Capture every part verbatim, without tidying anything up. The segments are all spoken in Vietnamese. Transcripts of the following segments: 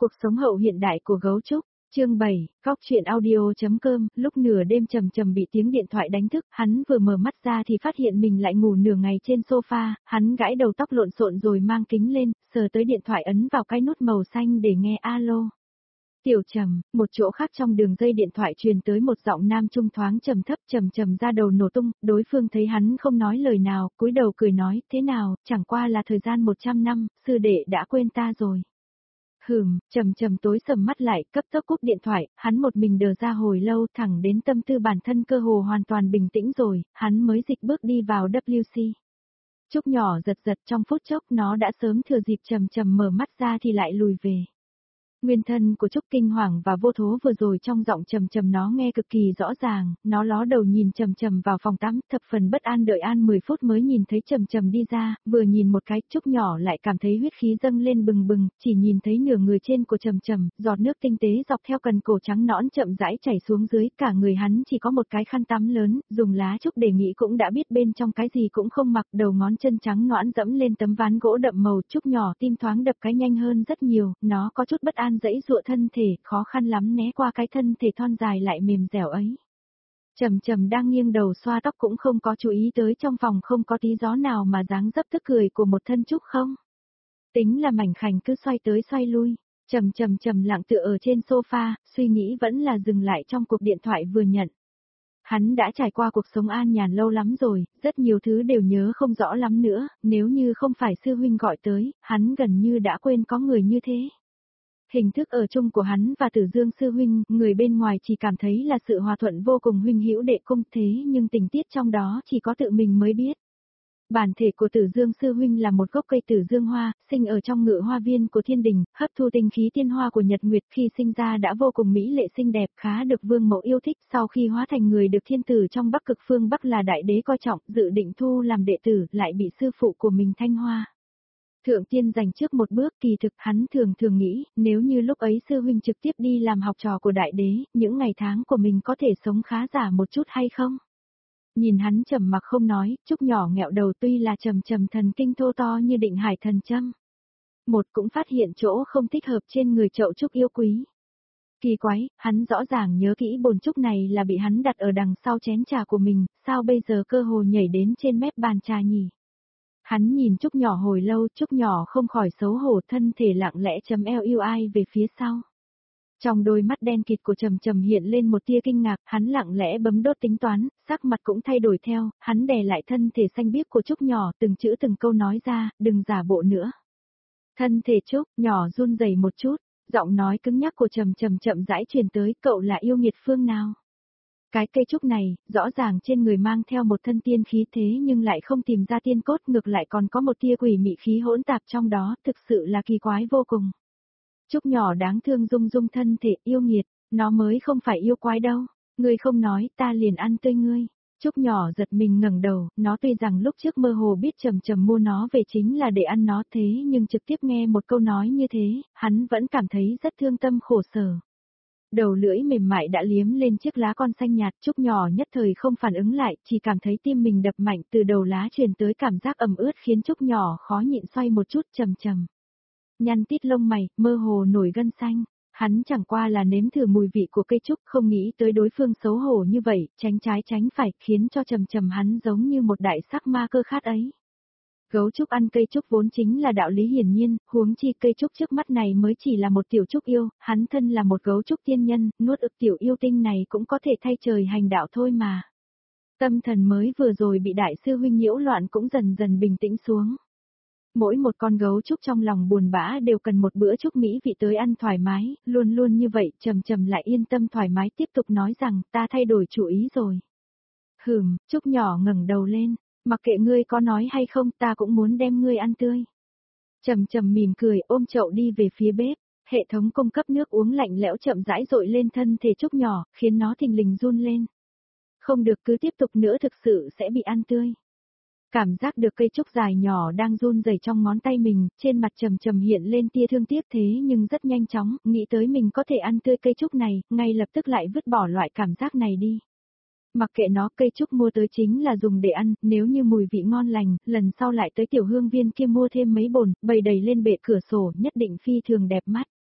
Cuộc sống hậu hiện đại của gấu trúc, chương bảy, góc truyện audio.com, lúc nửa đêm Trầm Trầm bị tiếng điện thoại đánh thức, hắn vừa mở mắt ra thì phát hiện mình lại ngủ nửa ngày trên sofa, hắn gãi đầu tóc lộn xộn rồi mang kính lên, sờ tới điện thoại ấn vào cái nút màu xanh để nghe alo. Tiểu Trầm, một chỗ khác trong đường dây điện thoại truyền tới một giọng nam trung thoáng trầm thấp. Trầm Trầm ra đầu nổ tung, đối phương thấy hắn không nói lời nào, cúi đầu cười nói, thế nào, chẳng qua là thời gian một trăm năm, sư đệ đã quên ta rồi. Hừm, Trầm Trầm tối sầm mắt lại, cấp tốc cúp điện thoại, hắn một mình đờ ra hồi lâu, thẳng đến tâm tư bản thân cơ hồ hoàn toàn bình tĩnh rồi, hắn mới dịch bước đi vào vê kép xê. Trúc nhỏ giật giật trong phút chốc, nó đã sớm thừa dịp Trầm Trầm mở mắt ra thì lại lùi về. Nguyên thân của Trúc kinh hoàng và vô thố vừa rồi trong giọng Trầm Trầm nó nghe cực kỳ rõ ràng, nó ló đầu nhìn Trầm Trầm vào phòng tắm, thập phần bất an đợi an mười phút mới nhìn thấy Trầm Trầm đi ra, vừa nhìn một cái, Trúc nhỏ lại cảm thấy huyết khí dâng lên bừng bừng, chỉ nhìn thấy nửa người trên của Trầm Trầm, giọt nước tinh tế dọc theo cần cổ trắng nõn chậm rãi chảy xuống dưới, cả người hắn chỉ có một cái khăn tắm lớn, dùng lá trúc để nghĩ cũng đã biết bên trong cái gì cũng không mặc, đầu ngón chân trắng nõn dẫm lên tấm ván gỗ đậm màu. Trúc nhỏ tim thoáng đập cái nhanh hơn rất nhiều, nó có chút bất an dãy dụa thân thể, khó khăn lắm né qua cái thân thể thon dài lại mềm dẻo ấy. Trầm Trầm đang nghiêng đầu xoa tóc cũng không có chú ý tới trong phòng không có tí gió nào mà dáng dấp tức cười của một thân Trúc không. Tính là mảnh khảnh cứ xoay tới xoay lui, Trầm Trầm trầm lặng tựa ở trên sofa, suy nghĩ vẫn là dừng lại trong cuộc điện thoại vừa nhận. Hắn đã trải qua cuộc sống an nhàn lâu lắm rồi, rất nhiều thứ đều nhớ không rõ lắm nữa, nếu như không phải sư huynh gọi tới, hắn gần như đã quên có người như thế. Hình thức ở chung của hắn và Tử Dương sư huynh, người bên ngoài chỉ cảm thấy là sự hòa thuận vô cùng huynh hữu đệ cung, thế nhưng tình tiết trong đó chỉ có tự mình mới biết. Bản thể của Tử Dương sư huynh là một gốc cây Tử Dương hoa, sinh ở trong ngự hoa viên của thiên đình, hấp thu tinh khí tiên hoa của Nhật Nguyệt, khi sinh ra đã vô cùng mỹ lệ xinh đẹp, khá được vương mẫu yêu thích, sau khi hóa thành người được thiên tử trong Bắc Cực phương Bắc là đại đế coi trọng, dự định thu làm đệ tử, lại bị sư phụ của mình Thanh Hoa Thượng Tiên giành trước một bước. Kỳ thực hắn thường thường nghĩ, nếu như lúc ấy sư huynh trực tiếp đi làm học trò của đại đế, những ngày tháng của mình có thể sống khá giả một chút hay không? Nhìn hắn trầm mặc không nói, Trúc nhỏ nghẹo đầu, tuy là Trầm Trầm thần kinh thô to như định hải thần châm. Một cũng phát hiện chỗ không thích hợp trên người chậu Trúc yêu quý. Kỳ quái, hắn rõ ràng nhớ kỹ bồn Trúc này là bị hắn đặt ở đằng sau chén trà của mình, sao bây giờ cơ hồ nhảy đến trên mép bàn trà nhỉ? Hắn nhìn Trúc nhỏ hồi lâu, Trúc nhỏ không khỏi xấu hổ, thân thể lặng lẽ chấm eo yêu ai về phía sau. Trong đôi mắt đen kịt của Trầm Trầm hiện lên một tia kinh ngạc, hắn lặng lẽ bấm đốt tính toán, sắc mặt cũng thay đổi theo, hắn đè lại thân thể xanh biếc của Trúc nhỏ, từng chữ từng câu nói ra, đừng giả bộ nữa. Thân thể Trúc nhỏ run rẩy một chút, giọng nói cứng nhắc của Trầm Trầm chậm rãi truyền tới, cậu là yêu nghiệt phương nào? Cái cây trúc này, rõ ràng trên người mang theo một thân tiên khí thế nhưng lại không tìm ra tiên cốt, ngược lại còn có một tia quỷ mị khí hỗn tạp trong đó, thực sự là kỳ quái vô cùng. Trúc nhỏ đáng thương rung rung thân thể, yêu nghiệt, nó mới không phải yêu quái đâu, ngươi không nói, ta liền ăn tươi ngươi. Trúc nhỏ giật mình ngẩng đầu, nó tuy rằng lúc trước mơ hồ biết Trầm Trầm mua nó về chính là để ăn nó, thế nhưng trực tiếp nghe một câu nói như thế, hắn vẫn cảm thấy rất thương tâm khổ sở. Đầu lưỡi mềm mại đã liếm lên chiếc lá con xanh nhạt, Trúc nhỏ nhất thời không phản ứng lại, chỉ cảm thấy tim mình đập mạnh, từ đầu lá truyền tới cảm giác ẩm ướt khiến Trúc nhỏ khó nhịn xoay một chút. Trầm Trầm nhăn tít lông mày, mơ hồ nổi gân xanh, hắn chẳng qua là nếm thử mùi vị của cây trúc, không nghĩ tới đối phương xấu hổ như vậy, tránh trái tránh phải, khiến cho Trầm Trầm hắn giống như một đại sắc ma cơ khát ấy. Gấu trúc ăn cây trúc vốn chính là đạo lý hiển nhiên, huống chi cây trúc trước mắt này mới chỉ là một tiểu trúc yêu, hắn thân là một gấu trúc tiên nhân, nuốt ức tiểu yêu tinh này cũng có thể thay trời hành đạo thôi mà. Tâm thần mới vừa rồi bị đại sư huynh nhiễu loạn cũng dần dần bình tĩnh xuống. Mỗi một con gấu trúc trong lòng buồn bã đều cần một bữa trúc mỹ vị tới ăn thoải mái, luôn luôn như vậy. Trầm Trầm lại yên tâm thoải mái tiếp tục nói rằng, ta thay đổi chủ ý rồi. Hừm, Trúc nhỏ ngẩng đầu lên. Mặc kệ ngươi có nói hay không, ta cũng muốn đem ngươi ăn tươi. Trầm Trầm mỉm cười, ôm chậu đi về phía bếp, hệ thống cung cấp nước uống lạnh lẽo chậm rãi dội lên thân thể Trúc nhỏ, khiến nó thình lình run lên. Không được, cứ tiếp tục nữa thực sự sẽ bị ăn tươi. Cảm giác được cây trúc dài nhỏ đang run rẩy trong ngón tay mình, trên mặt Trầm Trầm hiện lên tia thương tiếc, thế nhưng rất nhanh chóng, nghĩ tới mình có thể ăn tươi cây trúc này, ngay lập tức lại vứt bỏ loại cảm giác này đi. Mặc kệ nó, cây trúc mua tới chính là dùng để ăn, nếu như mùi vị ngon lành, lần sau lại tới tiểu hương viên kia mua thêm mấy bồn, bày đầy lên bệ cửa sổ, nhất định phi thường đẹp mắt.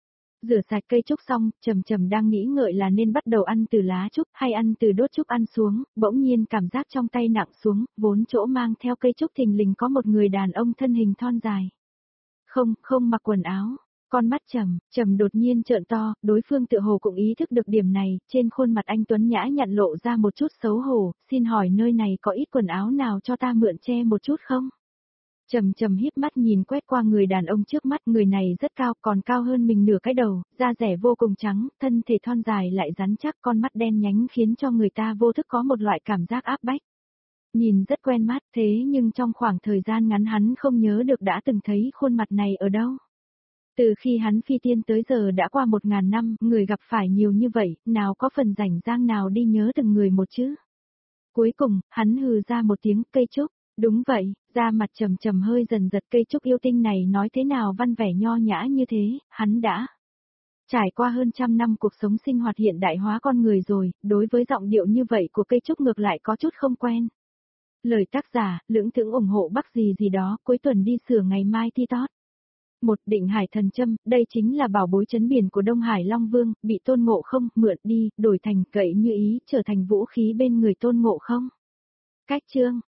Rửa sạch cây trúc xong, Trầm Trầm đang nghĩ ngợi là nên bắt đầu ăn từ lá trúc hay ăn từ đốt trúc ăn xuống, bỗng nhiên cảm giác trong tay nặng xuống, vốn chỗ mang theo cây trúc thình lình có một người đàn ông thân hình thon dài. Không, không mặc quần áo. Con mắt Trầm, Trầm đột nhiên trợn to, đối phương tựa hồ cũng ý thức được điểm này, trên khuôn mặt anh tuấn nhã nhặn lộ ra một chút xấu hổ, xin hỏi nơi này có ít quần áo nào cho ta mượn che một chút không? Trầm Trầm híp mắt nhìn quét qua người đàn ông trước mắt, người này rất cao, còn cao hơn mình nửa cái đầu, da rẻ vô cùng trắng, thân thể thon dài lại rắn chắc, con mắt đen nhánh khiến cho người ta vô thức có một loại cảm giác áp bách. Nhìn rất quen mắt thế nhưng trong khoảng thời gian ngắn hắn không nhớ được đã từng thấy khuôn mặt này ở đâu. Từ khi hắn phi tiên tới giờ đã qua một ngàn năm, người gặp phải nhiều như vậy, nào có phần rảnh rang nào đi nhớ từng người một chứ. Cuối cùng, hắn hừ ra một tiếng cây trúc. Đúng vậy, da mặt Trầm Trầm hơi dần giật, cây trúc yêu tinh này nói thế nào văn vẻ nho nhã như thế, hắn đã trải qua hơn trăm năm cuộc sống sinh hoạt hiện đại hóa con người rồi, đối với giọng điệu như vậy của cây trúc ngược lại có chút không quen. Lời tác giả, lưỡng thưởng ủng hộ Bắc gì gì đó, cuối tuần đi sửa ngày mai thi tót. Một Định Hải Thần Châm, đây chính là bảo bối trấn biển của Đông Hải Long Vương, bị Tôn Ngộ Không mượn đi, đổi thành cậy như ý, trở thành vũ khí bên người Tôn Ngộ Không. Cách chương